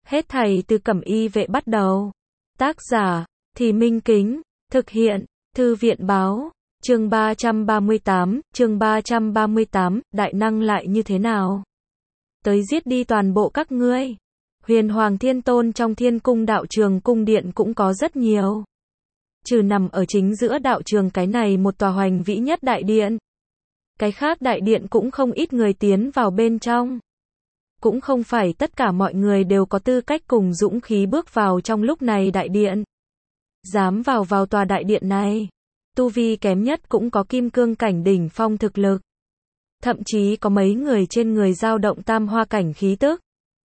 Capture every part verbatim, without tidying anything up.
Hết thảy từ Cẩm Y Vệ bắt đầu. Tác giả, Thì Minh Kính, thực hiện, Thư viện Báo, chương ba trăm ba mươi tám, chương ba trăm ba mươi tám, đại năng lại như thế nào? Tới giết đi toàn bộ các ngươi. Huyền Hoàng Thiên Tôn trong Thiên Cung đạo trường cung điện cũng có rất nhiều. Trừ nằm ở chính giữa đạo trường cái này một tòa hoành vĩ nhất đại điện. Cái khác đại điện cũng không ít người tiến vào bên trong. Cũng không phải tất cả mọi người đều có tư cách cùng dũng khí bước vào trong lúc này đại điện. Dám vào vào tòa đại điện này. Tu vi kém nhất cũng có kim cương cảnh đỉnh phong thực lực. Thậm chí có mấy người trên người dao động tam hoa cảnh khí tức.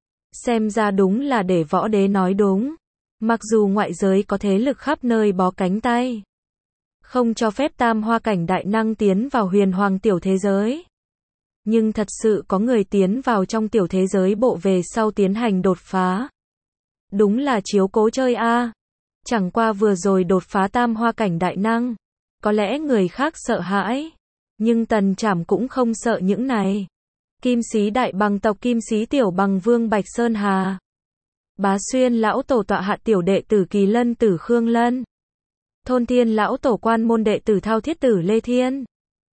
Xem ra đúng là để võ đế nói đúng. Mặc dù ngoại giới có thế lực khắp nơi bó cánh tay. Không cho phép tam hoa cảnh đại năng tiến vào huyền hoàng tiểu thế giới. Nhưng thật sự có người tiến vào trong tiểu thế giới bộ về sau tiến hành đột phá. Đúng là chiếu cố chơi a. Chẳng qua vừa rồi đột phá tam hoa cảnh đại năng. Có lẽ người khác sợ hãi. Nhưng Tần Trảm cũng không sợ những này. Kim Sĩ đại bằng tộc Kim Sĩ tiểu bằng vương Bạch Sơn Hà. Bá Xuyên lão tổ tọa hạ tiểu đệ tử Kỳ Lân tử Khương Lân. Thôn Thiên lão tổ quan môn đệ tử Thao Thiết tử Lê Thiên.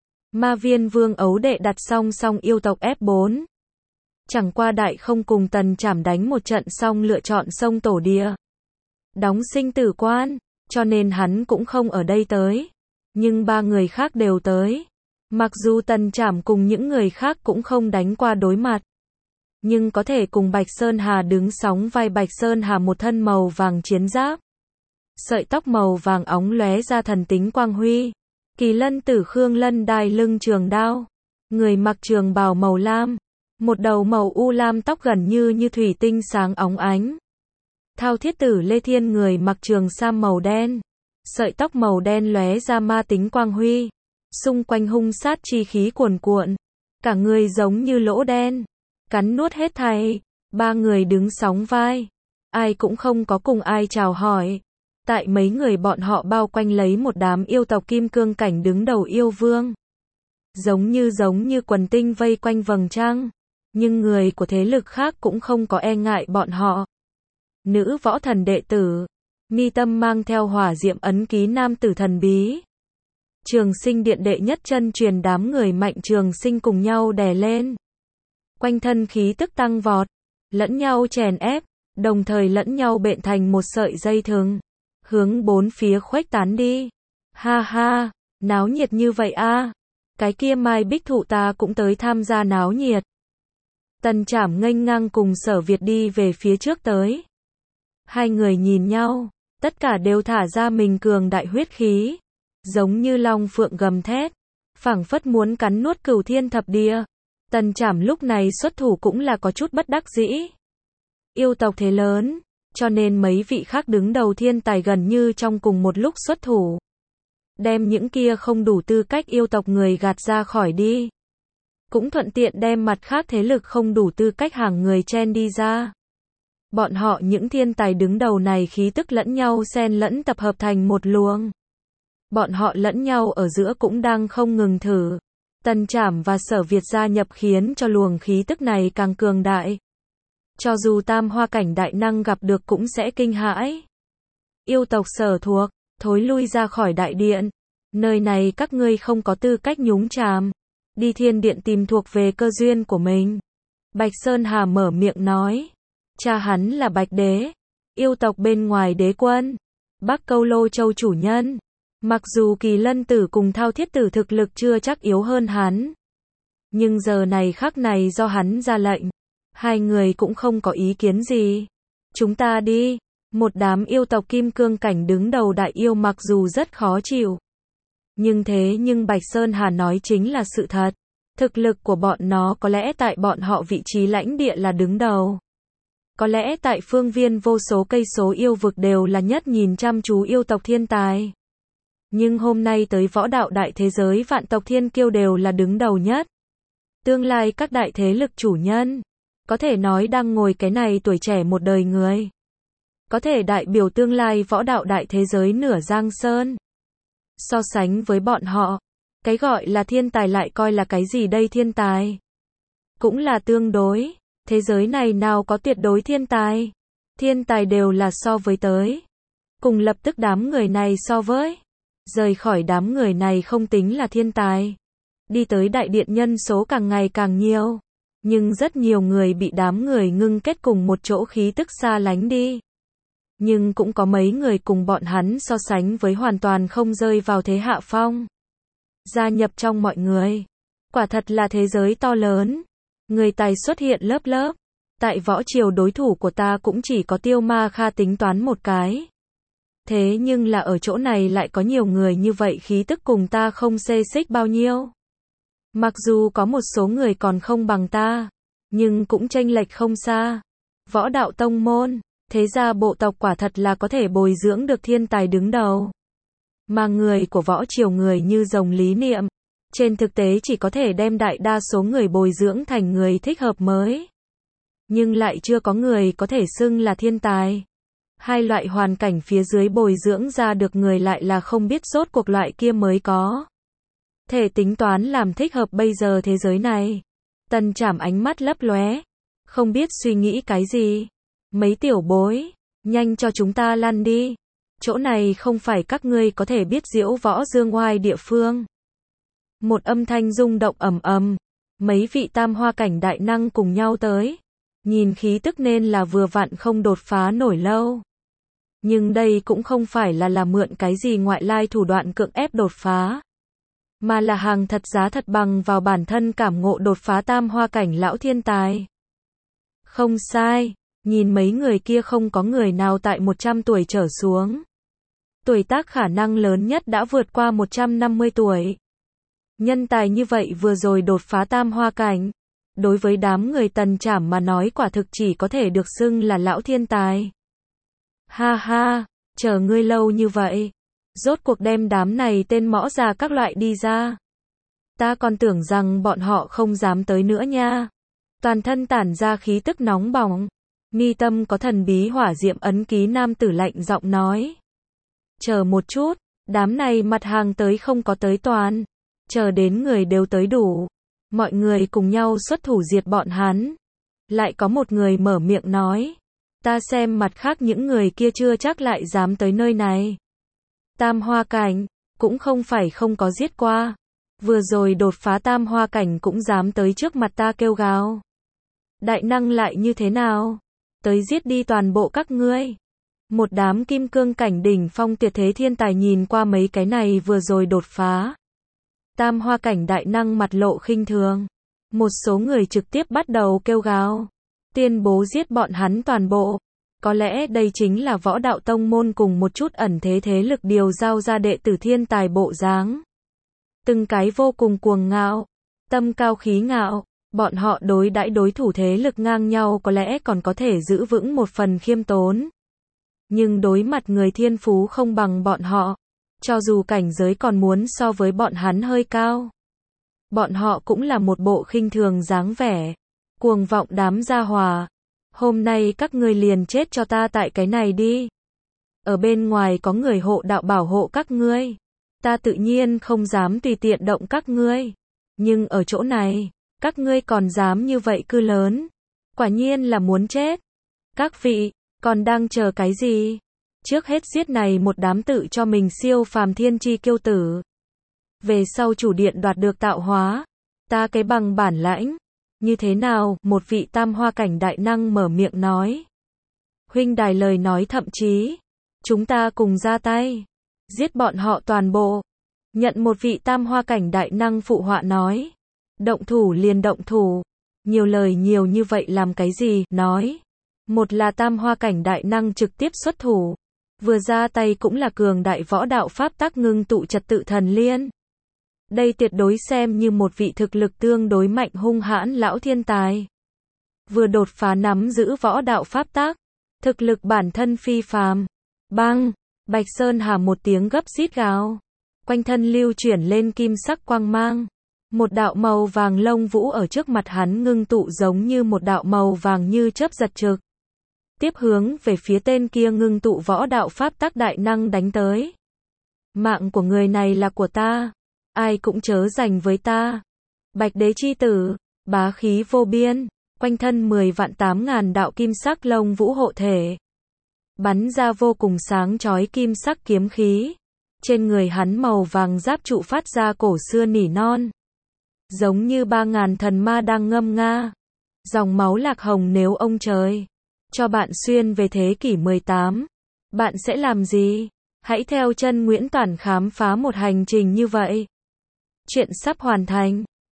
Ma Viên Vương ấu đệ đặt song song yêu tộc ép bốn. Chẳng qua đại không cùng Tần Trảm đánh một trận xong lựa chọn sông tổ địa. Đóng sinh tử quan, cho nên hắn cũng không ở đây tới. Nhưng ba người khác đều tới. Mặc dù Tần Trảm cùng những người khác cũng không đánh qua đối mặt. Nhưng có thể cùng Bạch Sơn Hà đứng sóng vai. Bạch Sơn Hà một thân màu vàng chiến giáp. Sợi tóc màu vàng óng lóe ra thần tính quang huy. Kỳ Lân tử Khương Lân đai lưng trường đao. Người mặc trường bào màu lam. Một đầu màu u lam tóc gần như như thủy tinh sáng óng ánh. Thao Thiết tử Lê Thiên người mặc trường sam màu đen. Sợi tóc màu đen lóe ra ma tính quang huy. Xung quanh hung sát chi khí cuồn cuộn. Cả người giống như lỗ đen. Cắn nuốt hết thảy. Ba người đứng sóng vai. Ai cũng không có cùng ai chào hỏi. Tại mấy người bọn họ bao quanh lấy một đám yêu tộc kim cương cảnh đứng đầu yêu vương. Giống như giống như quần tinh vây quanh vầng trăng. Nhưng người của thế lực khác cũng không có e ngại bọn họ. Nữ võ thần đệ tử. Mi tâm mang theo hỏa diệm ấn ký nam tử thần bí. Trường Sinh điện đệ nhất chân truyền đám người mạnh Trường Sinh cùng nhau đè lên. Quanh thân khí tức tăng vọt. Lẫn nhau chèn ép. Đồng thời lẫn nhau bện thành một sợi dây thừng. Hướng bốn phía khuếch tán đi. Ha ha, náo nhiệt như vậy a. Cái kia Mai Bích Thụ ta cũng tới tham gia náo nhiệt. Tần Trảm nghênh ngang cùng Sở Việt đi về phía trước tới. Hai người nhìn nhau, tất cả đều thả ra mình cường đại huyết khí. Giống như long phượng gầm thét. Phảng phất muốn cắn nuốt cửu thiên thập địa. Tần Trảm lúc này xuất thủ cũng là có chút bất đắc dĩ. Yêu tộc thế lớn. Cho nên mấy vị khác đứng đầu thiên tài gần như trong cùng một lúc xuất thủ. Đem những kia không đủ tư cách yêu tộc người gạt ra khỏi đi. Cũng thuận tiện đem mặt khác thế lực không đủ tư cách hàng người chen đi ra. Bọn họ những thiên tài đứng đầu này khí tức lẫn nhau xen lẫn tập hợp thành một luồng. Bọn họ lẫn nhau ở giữa cũng đang không ngừng thử. Tần Trảm và Sở Việt gia nhập khiến cho luồng khí tức này càng cường đại. Cho dù tam hoa cảnh đại năng gặp được cũng sẽ kinh hãi. Yêu tộc Sở thuộc, thối lui ra khỏi đại điện. Nơi này các ngươi không có tư cách nhúng chàm. Đi thiên điện tìm thuộc về cơ duyên của mình. Bạch Sơn Hà mở miệng nói. Cha hắn là Bạch Đế. Yêu tộc bên ngoài đế quân. Bắc Câu Lô Châu chủ nhân. Mặc dù Kỳ Lân tử cùng Thao Thiết tử thực lực chưa chắc yếu hơn hắn. Nhưng giờ này khắc này do hắn ra lệnh. Hai người cũng không có ý kiến gì. Chúng ta đi. Một đám yêu tộc kim cương cảnh đứng đầu đại yêu mặc dù rất khó chịu. Nhưng thế nhưng Bạch Sơn Hà nói chính là sự thật. Thực lực của bọn nó có lẽ tại bọn họ vị trí lãnh địa là đứng đầu. Có lẽ tại phương viên vô số cây số yêu vực đều là nhất nhìn chăm chú yêu tộc thiên tài. Nhưng hôm nay tới võ đạo đại thế giới vạn tộc thiên kiêu đều là đứng đầu nhất. Tương lai các đại thế lực chủ nhân. Có thể nói đang ngồi cái này tuổi trẻ một đời người. Có thể đại biểu tương lai võ đạo đại thế giới nửa giang sơn. So sánh với bọn họ, cái gọi là thiên tài lại coi là cái gì đây thiên tài? Cũng là tương đối, thế giới này nào có tuyệt đối thiên tài? Thiên tài đều là so với tới. Cùng lập tức đám người này so với. Rời khỏi đám người này không tính là thiên tài. Đi tới đại điện nhân số càng ngày càng nhiều. Nhưng rất nhiều người bị đám người ngưng kết cùng một chỗ khí tức xa lánh đi. Nhưng cũng có mấy người cùng bọn hắn so sánh với hoàn toàn không rơi vào thế hạ phong. Gia nhập trong mọi người. Quả thật là thế giới to lớn. Người tài xuất hiện lớp lớp. Tại võ triều đối thủ của ta cũng chỉ có Tiêu Ma Kha tính toán một cái. Thế nhưng là ở chỗ này lại có nhiều người như vậy khí tức cùng ta không xê xích bao nhiêu. Mặc dù có một số người còn không bằng ta, nhưng cũng chênh lệch không xa. Võ đạo tông môn, thế gia bộ tộc quả thật là có thể bồi dưỡng được thiên tài đứng đầu. Mà người của võ triều người như rồng lý niệm, trên thực tế chỉ có thể đem đại đa số người bồi dưỡng thành người thích hợp mới. Nhưng lại chưa có người có thể xưng là thiên tài. Hai loại hoàn cảnh phía dưới bồi dưỡng ra được người lại là không biết rốt cuộc loại kia mới có thể tính toán làm thích hợp bây giờ thế giới này. Tần Trảm ánh mắt lấp lóe, không biết suy nghĩ cái gì. Mấy tiểu bối, nhanh cho chúng ta lăn đi. Chỗ này không phải các ngươi có thể biết diễu võ dương oai địa phương. Một âm thanh rung động ầm ầm, mấy vị tam hoa cảnh đại năng cùng nhau tới. Nhìn khí tức nên là vừa vặn không đột phá nổi lâu. Nhưng đây cũng không phải là là mượn cái gì ngoại lai thủ đoạn cưỡng ép đột phá. Mà là hàng thật giá thật bằng vào bản thân cảm ngộ đột phá tam hoa cảnh lão thiên tài. Không sai, nhìn mấy người kia không có người nào tại một trăm tuổi trở xuống. Tuổi tác khả năng lớn nhất đã vượt qua một trăm năm mươi tuổi. Nhân tài như vậy vừa rồi đột phá tam hoa cảnh. Đối với đám người Tần Trảm mà nói quả thực chỉ có thể được xưng là lão thiên tài. Ha ha, chờ ngươi lâu như vậy. Rốt cuộc đem đám này tên mõ già các loại đi ra. Ta còn tưởng rằng bọn họ không dám tới nữa nha. Toàn thân tản ra khí tức nóng bỏng. Mi tâm có thần bí hỏa diệm ấn ký nam tử lạnh giọng nói. Chờ một chút, đám này mặt hàng tới không có tới toàn. Chờ đến người đều tới đủ. Mọi người cùng nhau xuất thủ diệt bọn hắn. Lại có một người mở miệng nói. Ta xem mặt khác những người kia chưa chắc lại dám tới nơi này. Tam hoa cảnh, cũng không phải không có giết qua. Vừa rồi đột phá tam hoa cảnh cũng dám tới trước mặt ta kêu gào. Đại năng lại như thế nào? Tới giết đi toàn bộ các ngươi. Một đám kim cương cảnh đỉnh phong tuyệt thế thiên tài nhìn qua mấy cái này vừa rồi đột phá. Tam hoa cảnh đại năng mặt lộ khinh thường. Một số người trực tiếp bắt đầu kêu gào. Tuyên bố giết bọn hắn toàn bộ. Có lẽ đây chính là võ đạo tông môn cùng một chút ẩn thế thế lực điều giao ra đệ tử thiên tài bộ dáng. Từng cái vô cùng cuồng ngạo, tâm cao khí ngạo, bọn họ đối đãi đối thủ thế lực ngang nhau có lẽ còn có thể giữ vững một phần khiêm tốn. Nhưng đối mặt người thiên phú không bằng bọn họ, cho dù cảnh giới còn muốn so với bọn hắn hơi cao, bọn họ cũng là một bộ khinh thường dáng vẻ, cuồng vọng đám gia hòa. Hôm nay các ngươi liền chết cho ta tại cái này đi. Ở bên ngoài có người hộ đạo bảo hộ các ngươi. Ta tự nhiên không dám tùy tiện động các ngươi. Nhưng ở chỗ này, các ngươi còn dám như vậy cư lớn. Quả nhiên là muốn chết. Các vị, còn đang chờ cái gì? Trước hết giết này một đám tự cho mình siêu phàm thiên chi kiêu tử. Về sau chủ điện đoạt được tạo hóa. Ta cái bằng bản lãnh. Như thế nào? Một vị tam hoa cảnh đại năng mở miệng nói. Huynh đài lời nói thậm chí. Chúng ta cùng ra tay. Giết bọn họ toàn bộ. Nhận một vị tam hoa cảnh đại năng phụ họa nói. Động thủ liền động thủ. Nhiều lời nhiều như vậy làm cái gì? Nói. Một là tam hoa cảnh đại năng trực tiếp xuất thủ. Vừa ra tay cũng là cường đại võ đạo pháp tắc ngưng tụ trật tự thần liên. Đây tuyệt đối xem như một vị thực lực tương đối mạnh hung hãn lão thiên tài. Vừa đột phá nắm giữ võ đạo pháp tắc. Thực lực bản thân phi phàm. Bang! Bạch Sơn Hà một tiếng gấp rít gào. Quanh thân lưu chuyển lên kim sắc quang mang. Một đạo màu vàng lông vũ ở trước mặt hắn ngưng tụ giống như một đạo màu vàng như chớp giật trực. Tiếp hướng về phía tên kia ngưng tụ võ đạo pháp tắc đại năng đánh tới. Mạng của người này là của ta. Ai cũng chớ giành với ta. Bạch đế chi tử, bá khí vô biên, quanh thân mười vạn tám ngàn đạo kim sắc lông vũ hộ thể, bắn ra vô cùng sáng chói kim sắc kiếm khí. Trên người hắn màu vàng giáp trụ phát ra cổ xưa nỉ non. Giống như ba ngàn thần ma đang ngâm nga. Dòng máu lạc hồng nếu ông trời cho bạn xuyên về thế kỷ mười tám, bạn sẽ làm gì? Hãy theo chân Nguyễn Toản khám phá một hành trình như vậy. Chuyện sắp hoàn thành.